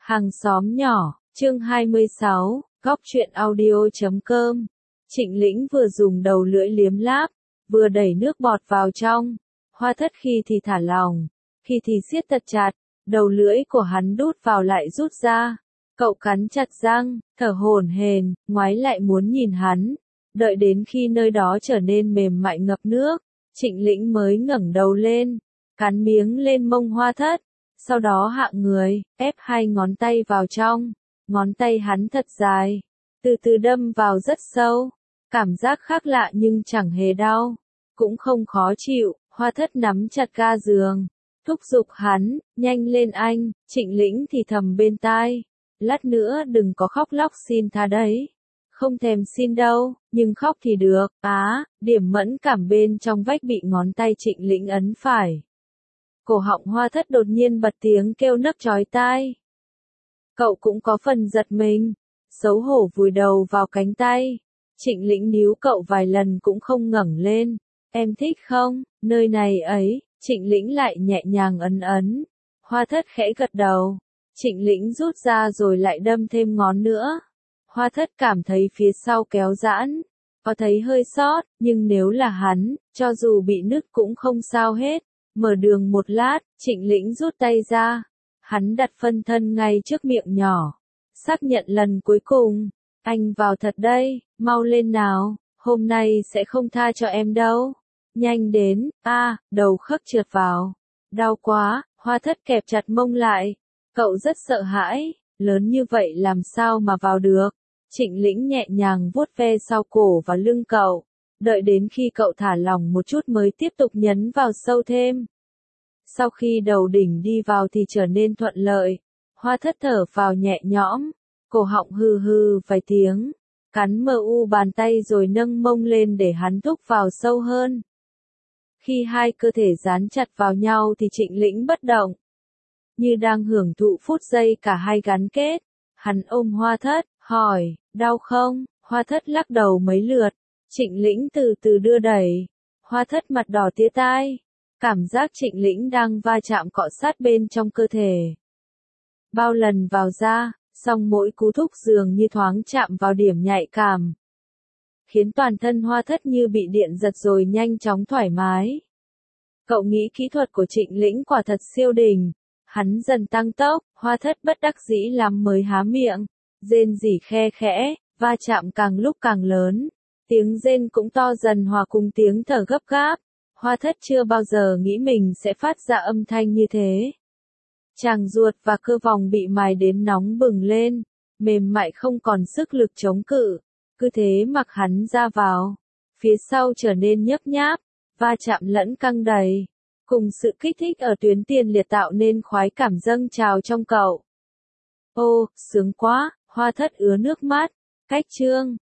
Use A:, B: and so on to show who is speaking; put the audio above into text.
A: Hàng xóm nhỏ, chương 26, góc truyện audio.com. Trịnh Lĩnh vừa dùng đầu lưỡi liếm láp, vừa đẩy nước bọt vào trong. Hoa Thất khi thì thả lỏng, khi thì siết thật chặt, đầu lưỡi của hắn đút vào lại rút ra. Cậu cắn chặt răng, thở hổn hển, ngoái lại muốn nhìn hắn. Đợi đến khi nơi đó trở nên mềm mại ngập nước, Trịnh Lĩnh mới ngẩng đầu lên, cắn miếng lên mông Hoa Thất. Sau đó hạ người, ép hai ngón tay vào trong, ngón tay hắn thật dài, từ từ đâm vào rất sâu, cảm giác khác lạ nhưng chẳng hề đau, cũng không khó chịu. Hoa Thất nắm chặt ga giường, thúc giục hắn, nhanh lên anh. Trịnh Lĩnh thì thầm bên tai, lát nữa đừng có khóc lóc xin tha đấy. Không thèm xin đâu, nhưng khóc thì được. Điểm mẫn cảm bên trong vách bị ngón tay Trịnh Lĩnh ấn phải. Cổ họng Hoa Thất đột nhiên bật tiếng kêu nấc chói tai. Cậu cũng có phần giật mình, xấu hổ vùi đầu vào cánh tay. Trịnh Lĩnh níu cậu vài lần cũng không ngẩng lên. Em thích không, nơi này ấy. Trịnh Lĩnh lại nhẹ nhàng ấn ấn. Hoa Thất khẽ gật đầu. Trịnh Lĩnh rút ra rồi lại đâm thêm ngón nữa. Hoa Thất cảm thấy phía sau kéo giãn, có thấy hơi xót, nhưng nếu là hắn, cho dù bị nứt cũng không sao hết. Mở đường một lát, Trịnh Lĩnh rút tay ra. Hắn đặt phân thân ngay trước miệng nhỏ. Xác nhận lần cuối cùng. Anh vào thật đây, mau lên nào, hôm nay sẽ không tha cho em đâu. Nhanh đến, đầu khớp trượt vào. Đau quá, Hoa Thất kẹp chặt mông lại. Cậu rất sợ hãi, lớn như vậy làm sao mà vào được. Trịnh Lĩnh nhẹ nhàng vuốt ve sau cổ và lưng cậu. Đợi đến khi cậu thả lỏng một chút mới tiếp tục nhấn vào sâu thêm. Sau khi đầu đỉnh đi vào thì trở nên thuận lợi. Hoa Thất thở vào nhẹ nhõm, cổ họng hừ hừ vài tiếng, cắn bàn tay rồi nâng mông lên để hắn thúc vào sâu hơn. Khi hai cơ thể dán chặt vào nhau thì Trịnh Lĩnh bất động, như đang hưởng thụ phút giây cả hai gắn kết. Hắn ôm Hoa Thất, hỏi, đau không? Hoa Thất lắc đầu mấy lượt. Trịnh Lĩnh từ từ đưa đẩy. Hoa Thất mặt đỏ tía tai. Cảm giác Trịnh Lĩnh đang va chạm cọ sát bên trong cơ thể. Bao lần vào ra, song mỗi cú thúc dường như thoáng chạm vào điểm nhạy cảm, khiến toàn thân Hoa Thất như bị điện giật rồi nhanh chóng thoải mái. Cậu nghĩ kỹ thuật của Trịnh Lĩnh quả thật siêu đỉnh. Hắn dần tăng tốc, Hoa Thất bất đắc dĩ lắm mới há miệng, rên rỉ khe khẽ, va chạm càng lúc càng lớn. Tiếng rên cũng to dần hòa cùng tiếng thở gấp gáp. Hoa Thất chưa bao giờ nghĩ mình sẽ phát ra âm thanh như thế. Tràng ruột và cơ vòng bị mài đến nóng bừng lên, mềm mại không còn sức lực chống cự. Cứ thế mặc hắn ra vào. Phía sau trở nên nhấp nháp, va chạm lẫn căng đầy. Cùng sự kích thích ở tuyến tiền liệt tạo nên khoái cảm dâng trào trong cậu. Ô, sướng quá, Hoa Thất ứa nước mắt. Cách chương